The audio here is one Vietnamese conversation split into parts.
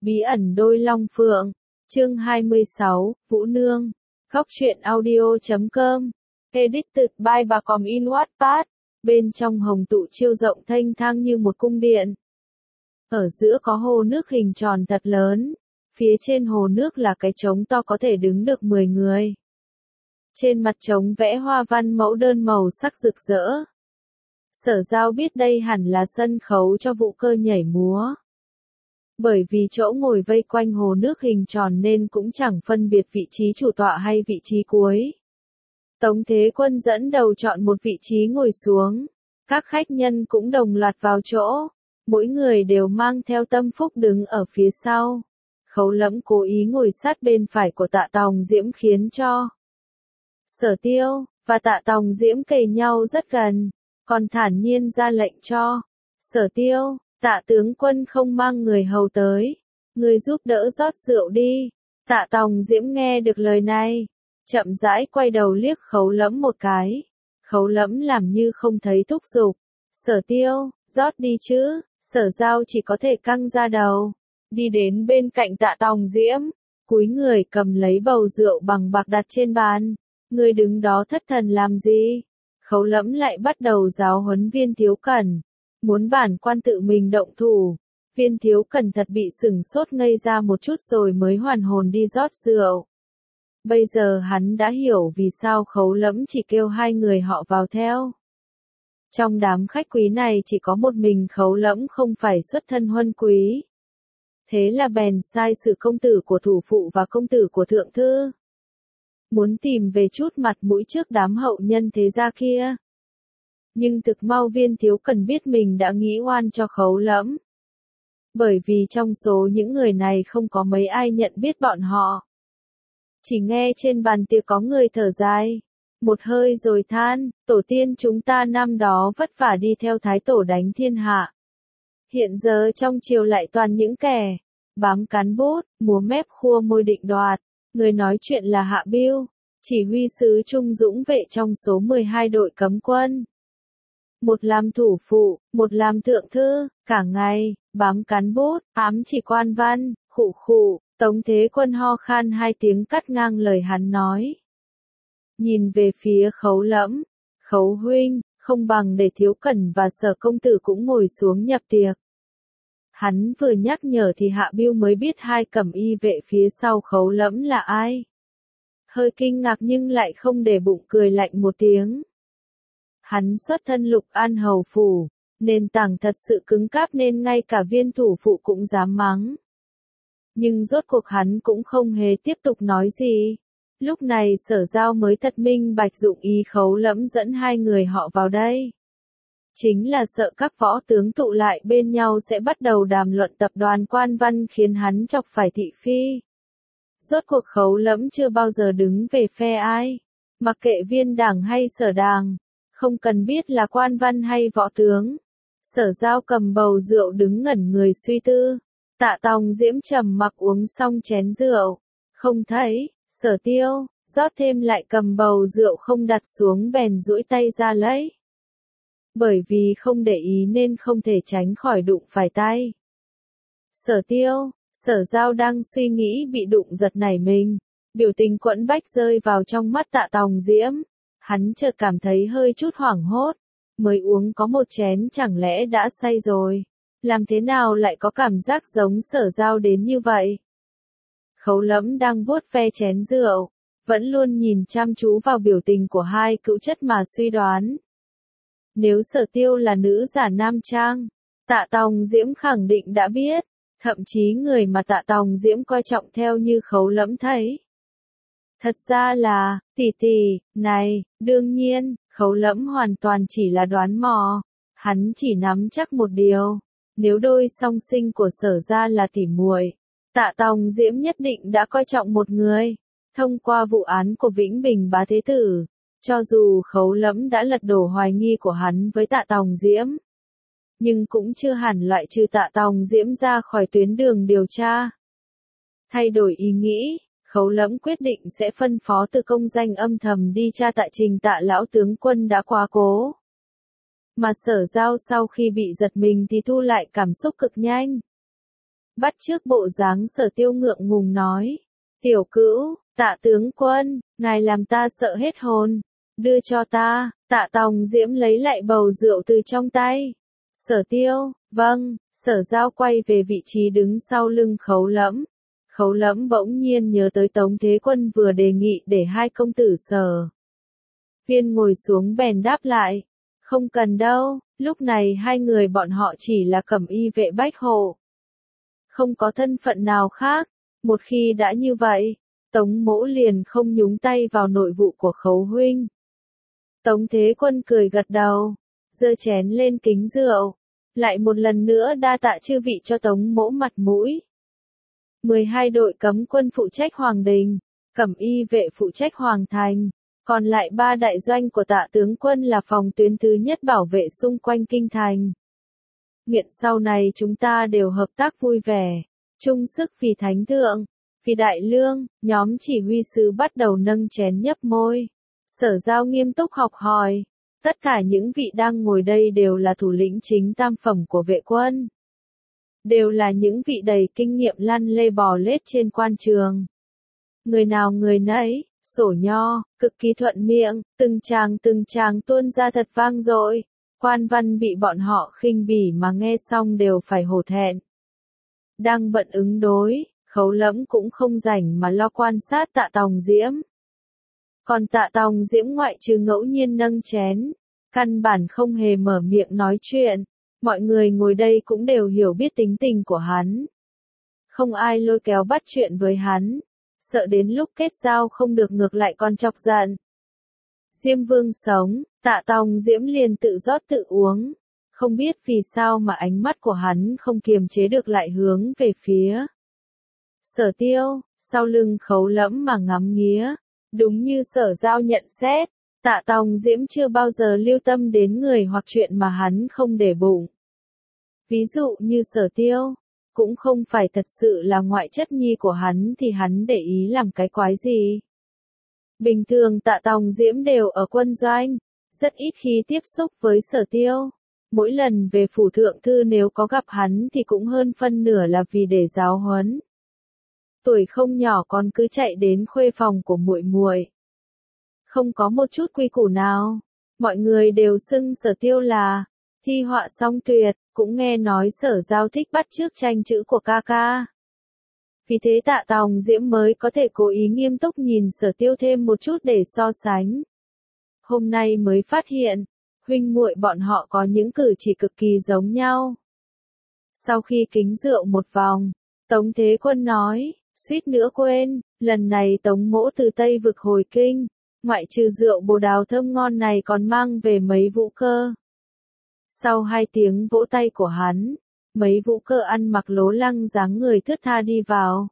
Bí ẩn đôi long phượng, chương 26, Vũ Nương, Góc truyện audio.com, edited by bà Còm in Wattpad, bên trong hồng tụ chiêu rộng thênh thang như một cung điện. Ở giữa có hồ nước hình tròn thật lớn, phía trên hồ nước là cái trống to có thể đứng được 10 người. Trên mặt trống vẽ hoa văn mẫu đơn màu sắc rực rỡ. Sở Giao biết đây hẳn là sân khấu cho Vũ Cơ nhảy múa. Bởi vì chỗ ngồi vây quanh hồ nước hình tròn nên cũng chẳng phân biệt vị trí chủ tọa hay vị trí cuối. Tống Thế Quân dẫn đầu chọn một vị trí ngồi xuống. Các khách nhân cũng đồng loạt vào chỗ. Mỗi người đều mang theo Tâm Phúc đứng ở phía sau. Khấu Lẫm cố ý ngồi sát bên phải của Tạ Tòng Diễm khiến cho Sở Tiêu và Tạ Tòng Diễm kề nhau rất gần, còn thản nhiên ra lệnh cho Sở Tiêu, Tạ tướng quân không mang người hầu tới, người giúp đỡ rót rượu đi. Tạ Tòng Diễm nghe được lời này, chậm rãi quay đầu liếc Khấu Lẫm một cái. Khấu Lẫm làm như không thấy thúc giục. Sở Tiêu, rót đi chứ. Sở Giao chỉ có thể căng ra đầu, đi đến bên cạnh Tạ Tòng Diễm, cúi người cầm lấy bầu rượu bằng bạc đặt trên bàn. Người đứng đó thất thần làm gì? Khấu Lẫm lại bắt đầu giáo huấn Viên Thiếu Cẩn, muốn bản quan tự mình động thủ. Viên Thiếu Cẩn thật bị sửng sốt ngây ra một chút rồi mới hoàn hồn đi rót rượu. Bây giờ hắn đã hiểu vì sao Khấu Lẫm chỉ kêu hai người họ vào theo. Trong đám khách quý này chỉ có một mình Khấu Lẫm không phải xuất thân huân quý. Thế là bèn sai sự công tử của thủ phụ và công tử của thượng thư. Muốn tìm về chút mặt mũi trước đám hậu nhân thế gia kia. Nhưng thực mau Viên Thiếu Cẩn biết mình đã nghĩ oan cho Khấu Lẫm. Bởi vì trong số những người này không có mấy ai nhận biết bọn họ. Chỉ nghe trên bàn tiệc có người thở dài. Một hơi rồi than, tổ tiên chúng ta năm đó vất vả đi theo Thái Tổ đánh thiên hạ. Hiện giờ trong triều lại toàn những kẻ bám cán bút, múa mép khua môi định đoạt. Người nói chuyện là Hạ Bưu, chỉ huy sứ Trung Dũng vệ trong số 12 đội cấm quân. Một làm thủ phụ, một làm thượng thư, cả ngày bám cán bút, ám chỉ quan văn, khụ khụ. Tống Thế Quân ho khan hai tiếng cắt ngang lời hắn nói. Nhìn về phía Khấu Lẫm, Khấu huynh, không bằng để Thiếu Cẩn và Sở công tử cũng ngồi xuống nhập tiệc. Hắn vừa nhắc nhở thì Hạ Bưu mới biết hai cẩm y vệ phía sau Khấu Lẫm là ai. Hơi kinh ngạc nhưng lại không để bụng cười lạnh một tiếng. Hắn xuất thân Lục An hầu phủ, nền tảng thật sự cứng cáp nên ngay cả Viên thủ phụ cũng dám mắng. Nhưng rốt cuộc hắn cũng không hề tiếp tục nói gì. Lúc này Sở Giao mới thật minh bạch dụng ý Khấu Lẫm dẫn hai người họ vào đây. Chính là sợ các võ tướng tụ lại bên nhau sẽ bắt đầu đàm luận tập đoàn quan văn khiến hắn chọc phải thị phi. Rốt cuộc Khấu Lẫm chưa bao giờ đứng về phe ai. Mặc kệ Viên đảng hay Sở đảng, không cần biết là quan văn hay võ tướng. Sở Giao cầm bầu rượu đứng ngẩn người suy tư. Tạ Tòng Diễm trầm mặc uống xong chén rượu. Không thấy. Sở Tiêu, rót thêm lại cầm bầu rượu không đặt xuống bèn duỗi tay ra lấy. Bởi vì không để ý nên không thể tránh khỏi đụng phải tay. Sở Tiêu, Sở Giao đang suy nghĩ bị đụng giật nảy mình. Biểu tình quẫn bách rơi vào trong mắt Tạ Tòng Diễm. Hắn chợt cảm thấy hơi chút hoảng hốt. Mới uống có một chén chẳng lẽ đã say rồi. Làm thế nào lại có cảm giác giống Sở Giao đến như vậy? Khấu Lẫm đang vuốt ve chén rượu, vẫn luôn nhìn chăm chú vào biểu tình của hai cữu chất mà suy đoán. Nếu Sở Tiêu là nữ giả nam trang, Tạ Tòng Diễm khẳng định đã biết, thậm chí người mà Tạ Tòng Diễm coi trọng theo như Khấu Lẫm thấy. Thật ra là, tỷ tỷ, này, đương nhiên, Khấu Lẫm hoàn toàn chỉ là đoán mò, hắn chỉ nắm chắc một điều, nếu đôi song sinh của Sở gia là tỉ muội, Tạ Tòng Diễm nhất định đã coi trọng một người. Thông qua vụ án của Vĩnh Bình bá thế tử, cho dù Khấu Lẫm đã lật đổ hoài nghi của hắn với Tạ Tòng Diễm, nhưng cũng chưa hẳn loại trừ Tạ Tòng Diễm ra khỏi tuyến đường điều tra. Thay đổi ý nghĩ, Khấu Lẫm quyết định sẽ phân phó Từ Công Danh âm thầm đi tra tại trình Tạ lão tướng quân đã quá cố. Mà Sở Giao sau khi bị giật mình thì thu lại cảm xúc cực nhanh. bắt chước bộ dáng Sở Tiêu ngượng ngùng nói. Tiểu Cữu, Tạ tướng quân, ngài làm ta sợ hết hồn. Đưa cho ta. Tạ Tòng Diễm lấy lại bầu rượu từ trong tay. Sở Tiêu, vâng. Sở Giao quay về vị trí đứng sau lưng Khấu Lẫm. Khấu Lẫm bỗng nhiên nhớ tới Tống Thế Quân vừa đề nghị để hai công tử Sở Viên ngồi xuống bèn đáp lại. Không cần đâu, lúc này hai người bọn họ chỉ là cẩm y vệ bách hộ. Không có thân phận nào khác. Một khi đã như vậy, Tống mỗ liền không nhúng tay vào nội vụ của Khấu huynh. Tống Thế Quân cười gật đầu, giơ chén lên kính rượu. Lại một lần nữa đa tạ chư vị cho Tống mỗ mặt mũi. 12 đội cấm quân phụ trách Hoàng Đình, cẩm y vệ phụ trách Hoàng Thành. Còn lại 3 đại doanh của Tạ tướng quân là phòng tuyến thứ nhất bảo vệ xung quanh kinh thành. Nguyện sau này chúng ta đều hợp tác vui vẻ, chung sức vì thánh thượng, vì đại lương. Nhóm chỉ huy sứ bắt đầu nâng chén nhấp môi. Sở Giao nghiêm túc học hỏi. Tất cả những vị đang ngồi đây đều là thủ lĩnh chính tam phẩm của vệ quân. Đều là những vị đầy kinh nghiệm lăn lê bò lết trên quan trường. Người nào người nấy, sổ nho, cực kỳ thuận miệng, từng tràng tuôn ra thật vang dội. Quan văn bị bọn họ khinh bỉ mà nghe xong đều phải hổ thẹn. Đang bận ứng đối, Khấu Lẫm cũng không rảnh mà lo quan sát Tạ Tòng Diễm. Còn Tạ Tòng Diễm ngoại trừ ngẫu nhiên nâng chén, căn bản không hề mở miệng nói chuyện. Mọi người ngồi đây cũng đều hiểu biết tính tình của hắn. Không ai lôi kéo bắt chuyện với hắn, sợ đến lúc kết giao không được ngược lại còn chọc giận. Diêm Vương sống, Tạ Tòng Diễm liền tự rót tự uống. Không biết vì sao mà ánh mắt của hắn không kiềm chế được lại hướng về phía Sở Tiêu, sau lưng Khấu Lẫm mà ngắm nghía. Đúng như Sở Giao nhận xét, Tạ Tòng Diễm chưa bao giờ lưu tâm đến người hoặc chuyện mà hắn không để bụng. Ví dụ như Sở Tiêu, cũng không phải thật sự là ngoại chất nhi của hắn thì hắn để ý làm cái quái gì. Bình thường Tạ Tòng Diễm đều ở quân doanh, rất ít khi tiếp xúc với Sở Tiêu. Mỗi lần về phủ thượng thư nếu có gặp hắn thì cũng hơn phân nửa là vì để giáo huấn. Tuổi không nhỏ còn cứ chạy đến khuê phòng của muội muội. Không có một chút quy củ nào. Mọi người đều xưng Sở Tiêu là thi họa song tuyệt, cũng nghe nói Sở Giao thích bắt chước tranh chữ của ca ca. Vì thế Tạ Tòng Diễm mới có thể cố ý nghiêm túc nhìn Sở Tiêu thêm một chút để so sánh. Hôm nay mới phát hiện, huynh muội bọn họ có những cử chỉ cực kỳ giống nhau. Sau khi kính rượu một vòng, Tống Thế Quân nói, suýt nữa quên, lần này Tống mỗ từ Tây vực hồi kinh, ngoại trừ rượu bồ đào thơm ngon này còn mang về mấy vũ cơ. Sau 2 tiếng vỗ tay của hắn, mấy vũ cơ ăn mặc lố lăng dáng người thướt tha đi vào.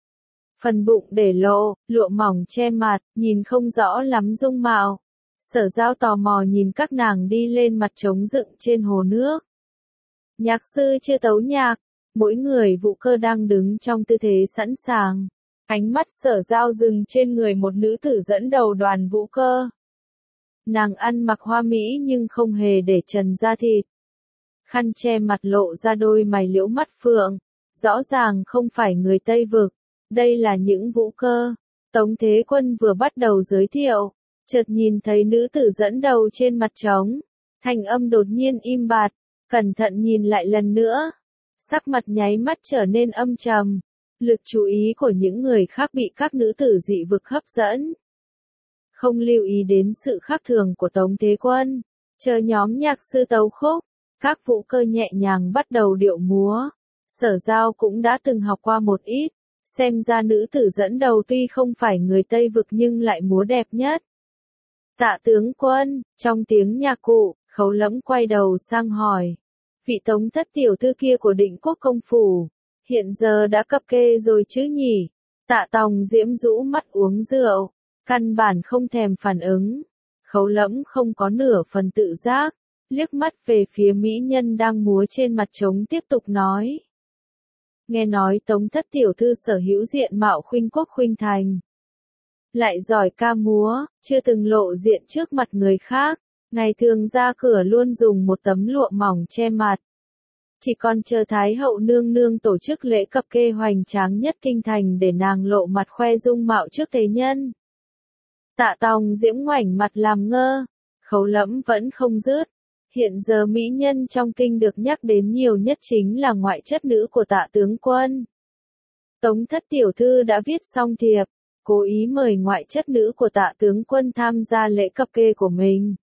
Phần bụng để lộ, lụa mỏng che mặt, nhìn không rõ lắm dung mạo. Sở Giao tò mò nhìn các nàng đi lên mặt trống dựng trên hồ nước. Nhạc sư chưa tấu nhạc, mỗi người vũ cơ đang đứng trong tư thế sẵn sàng. Ánh mắt Sở Giao dừng trên người một nữ tử dẫn đầu đoàn vũ cơ. Nàng ăn mặc hoa mỹ nhưng không hề để trần da thịt. Khăn che mặt lộ ra đôi mày liễu mắt phượng. Rõ ràng không phải người Tây vực. Đây là những vũ cơ. Tống Thế Quân vừa bắt đầu giới thiệu, chợt nhìn thấy nữ tử dẫn đầu trên mặt trống. Thanh âm đột nhiên im bặt. Cẩn thận nhìn lại lần nữa. Sắc mặt nháy mắt trở nên âm trầm. Lực chú ý của những người khác bị các nữ tử dị vực hấp dẫn. Không lưu ý đến sự khác thường của Tống Thế Quân. Chờ nhóm nhạc sư tấu khúc, các vũ cơ nhẹ nhàng bắt đầu điệu múa. Sở Giao cũng đã từng học qua một ít. Xem ra nữ tử dẫn đầu tuy không phải người Tây vực nhưng lại múa đẹp nhất. Tạ tướng quân, trong tiếng nhạc cụ, Khấu Lẫm quay đầu sang hỏi. Vị Tống thất tiểu thư kia của Định Quốc công phủ, hiện giờ đã cập kê rồi chứ nhỉ? Tạ Tòng Diễm rũ mắt uống rượu, căn bản không thèm phản ứng. Khấu Lẫm không có nửa phần tự giác, liếc mắt về phía mỹ nhân đang múa trên mặt trống tiếp tục nói. Nghe nói Tống thất tiểu thư sở hữu diện mạo khuynh quốc khuynh thành. Lại giỏi ca múa, chưa từng lộ diện trước mặt người khác, ngày thường ra cửa luôn dùng một tấm lụa mỏng che mặt. Chỉ còn chờ Thái hậu nương nương tổ chức lễ cập kê hoành tráng nhất kinh thành để nàng lộ mặt khoe dung mạo trước thế nhân. Tạ Tòng Diễm ngoảnh mặt làm ngơ, Khấu Lẫm vẫn không dứt. Hiện giờ mỹ nhân trong kinh được nhắc đến nhiều nhất chính là ngoại chất nữ của Tạ tướng quân. Tống thất tiểu thư đã viết xong thiệp, cố ý mời ngoại chất nữ của Tạ tướng quân tham gia lễ cập kê của mình.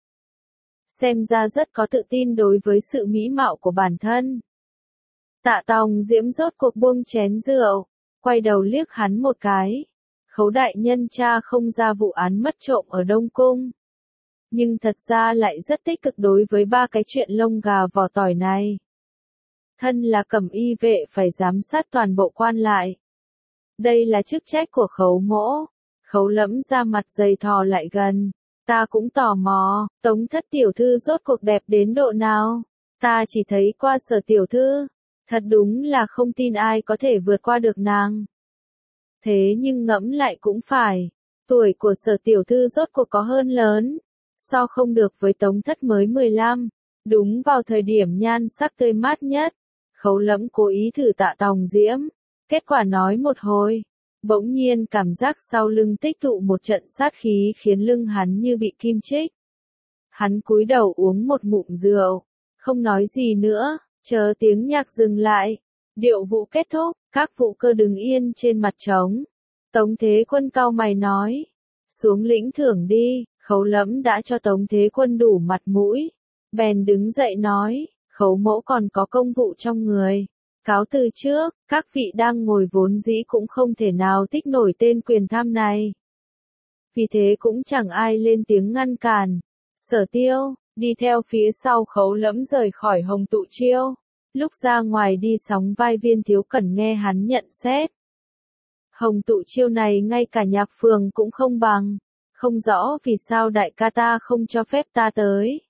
Xem ra rất có tự tin đối với sự mỹ mạo của bản thân. Tạ Tòng Diễm rốt cuộc buông chén rượu, quay đầu liếc hắn một cái. Khấu đại nhân cha không ra vụ án mất trộm ở Đông Cung. Nhưng thật ra lại rất tích cực đối với ba cái chuyện lông gà vỏ tỏi này. Thân là cẩm y vệ phải giám sát toàn bộ quan lại. Đây là chức trách của Khấu mỗ. Khấu Lẫm ra mặt dày thò lại gần. Ta cũng tò mò, Tống thất tiểu thư rốt cuộc đẹp đến độ nào? Ta chỉ thấy qua Sở tiểu thư. Thật đúng là không tin ai có thể vượt qua được nàng. Thế nhưng ngẫm lại cũng phải. Tuổi của Sở tiểu thư rốt cuộc có hơn lớn. So không được với Tống thất mới 15. Đúng vào thời điểm nhan sắc tươi mát nhất. Khấu Lẫm cố ý thử Tạ Tòng Diễm. Kết quả nói một hồi. Bỗng nhiên cảm giác sau lưng tích tụ một trận sát khí khiến lưng hắn như bị kim chích. Hắn cúi đầu uống một ngụm rượu. Không nói gì nữa. Chờ tiếng nhạc dừng lại. Điệu vụ kết thúc. Các vũ cơ đứng yên trên mặt trống. Tống Thế Quân cau mày nói. Xuống lĩnh thưởng đi. Khấu Lẫm đã cho Tống Thế Quân đủ mặt mũi. Bèn đứng dậy nói. Khấu mỗ còn có công vụ trong người. Cáo từ trước, các vị đang ngồi vốn dĩ cũng không thể nào tích nổi tên quyền tham này. Vì thế cũng chẳng ai lên tiếng ngăn cản. Sở Tiêu, đi theo phía sau Khấu Lẫm rời khỏi Hồng Tụ Chiêu. Lúc ra ngoài đi sóng vai Viên Thiếu Cẩn nghe hắn nhận xét. Hồng Tụ Chiêu này ngay cả nhạc phường cũng không bằng. Không rõ vì sao đại ca ta không cho phép ta tới.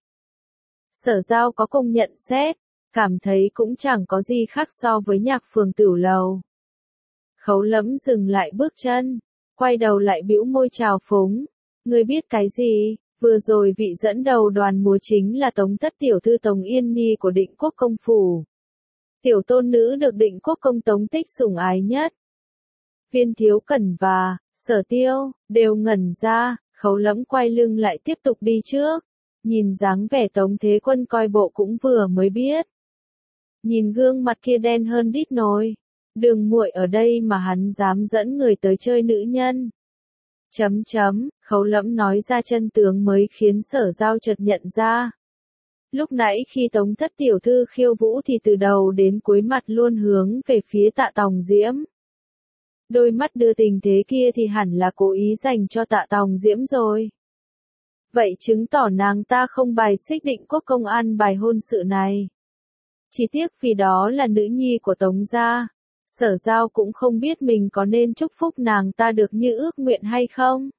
Sở Giao có công nhận xét. Cảm thấy cũng chẳng có gì khác so với nhạc phường Tửu Lầu. Khấu Lẫm dừng lại bước chân, quay đầu lại bĩu môi chào phúng. Ngươi biết cái gì, vừa rồi vị dẫn đầu đoàn múa chính là Tống thất tiểu thư Tống Yên Nhi của Định Quốc công phủ. Tiểu tôn nữ được Định Quốc công Tống Tích sủng ái nhất. Viên Thiếu Cẩn và Sở Tiêu đều ngẩn ra. Khấu Lẫm quay lưng lại tiếp tục đi trước. Nhìn dáng vẻ Tống Thế Quân coi bộ cũng vừa mới biết. Nhìn gương mặt kia đen hơn đít nồi. Đường muội ở đây mà hắn dám dẫn người tới chơi nữ nhân. Khấu Lẫm nói ra chân tướng mới khiến Sở Giao chợt nhận ra. Lúc nãy khi Tống thất tiểu thư khiêu vũ thì từ đầu đến cuối mặt luôn hướng về phía Tạ Tòng Diễm. Đôi mắt đưa tình thế kia thì hẳn là cố ý dành cho Tạ Tòng Diễm rồi. Vậy chứng tỏ nàng ta không bài xích Định Quốc công an bài hôn sự này. Chỉ tiếc vì đó là nữ nhi của Tống gia. Sở Giao cũng không biết mình có nên chúc phúc nàng ta được như ước nguyện hay không.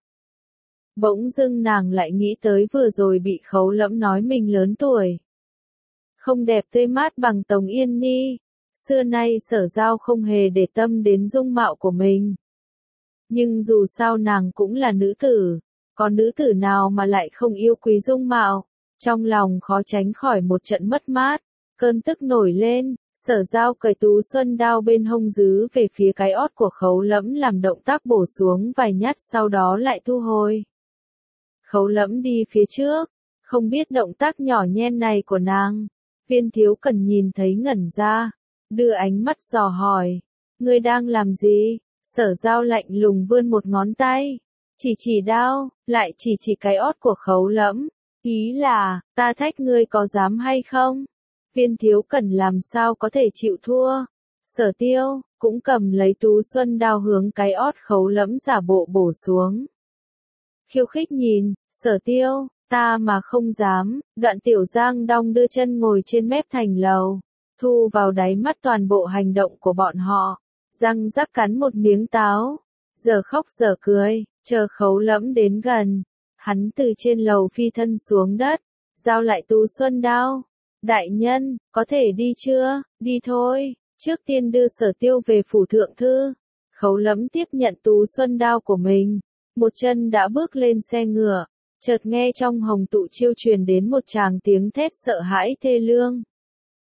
Bỗng dưng nàng lại nghĩ tới vừa rồi bị Khấu Lẫm nói mình lớn tuổi. Không đẹp tươi mát bằng Tống Yên Nhi. Xưa nay Sở Giao không hề để tâm đến dung mạo của mình. Nhưng dù sao nàng cũng là nữ tử. Có nữ tử nào mà lại không yêu quý dung mạo. Trong lòng khó tránh khỏi một trận mất mát. Cơn tức nổi lên, Sở Giao cởi tú xuân đao bên hông dứ về phía cái ót của Khấu Lẫm làm động tác bổ xuống vài nhát sau đó lại thu hồi. Khấu Lẫm đi phía trước, không biết động tác nhỏ nhen này của nàng. Viên Thiếu Cẩn nhìn thấy ngẩn ra, đưa ánh mắt dò hỏi. Ngươi đang làm gì? Sở Giao lạnh lùng vươn một ngón tay. Chỉ đao, lại chỉ cái ót của Khấu Lẫm. Ý là, ta thách ngươi có dám hay không? Viên Thiếu Cẩn làm sao có thể chịu thua. Sở Tiêu, cũng cầm lấy tú xuân đao hướng cái ót Khấu Lẫm giả bộ bổ xuống. Khiêu khích nhìn, Sở Tiêu, ta mà không dám. Đoạn Tiểu Giang đong đưa chân ngồi trên mép thành lầu. Thu vào đáy mắt toàn bộ hành động của bọn họ. Răng rắc cắn một miếng táo. Giờ khóc giờ cười, chờ Khấu Lẫm đến gần. Hắn từ trên lầu phi thân xuống đất. Giao lại tú xuân đao. Đại nhân, có thể đi chưa? Đi thôi, trước tiên đưa Sở Tiêu về phủ thượng thư. Khấu Lẫm tiếp nhận tú xuân đao của mình. Một chân đã bước lên xe ngựa. Chợt nghe trong Hồng Tụ Chiêu truyền đến một tràng tiếng thét sợ hãi thê lương.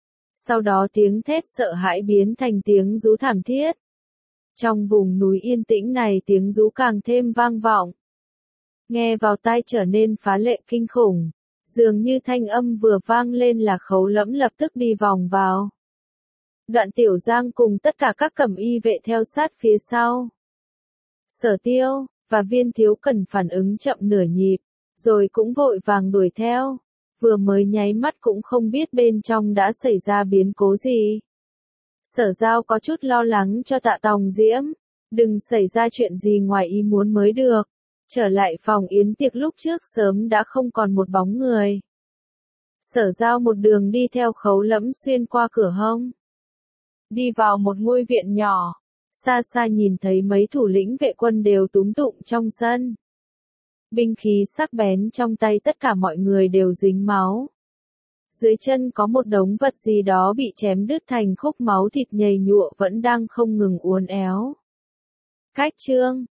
Sau đó tiếng thét sợ hãi biến thành tiếng rú thảm thiết. Trong vùng núi yên tĩnh này tiếng rú càng thêm vang vọng. Nghe vào tai trở nên phá lệ kinh khủng. Dường như thanh âm vừa vang lên là Khấu Lẫm lập tức đi vòng vào. Đoạn Tiểu Giang cùng tất cả các cẩm y vệ theo sát phía sau. Sở Tiêu và Viên Thiếu Cần phản ứng chậm nửa nhịp, rồi cũng vội vàng đuổi theo. Vừa mới nháy mắt cũng không biết bên trong đã xảy ra biến cố gì. Sở Giao có chút lo lắng cho Tạ Tòng Diễm, đừng xảy ra chuyện gì ngoài ý muốn mới được. Trở lại phòng yến tiệc lúc trước sớm đã không còn một bóng người. Sở Giao một đường đi theo Khấu Lẫm xuyên qua cửa hông. Đi vào một ngôi viện nhỏ, xa xa nhìn thấy mấy thủ lĩnh vệ quân đều túm tụm trong sân. Binh khí sắc bén trong tay tất cả mọi người đều dính máu. Dưới chân có một đống vật gì đó bị chém đứt thành khúc, máu thịt nhầy nhụa vẫn đang không ngừng uốn éo. Cách Trương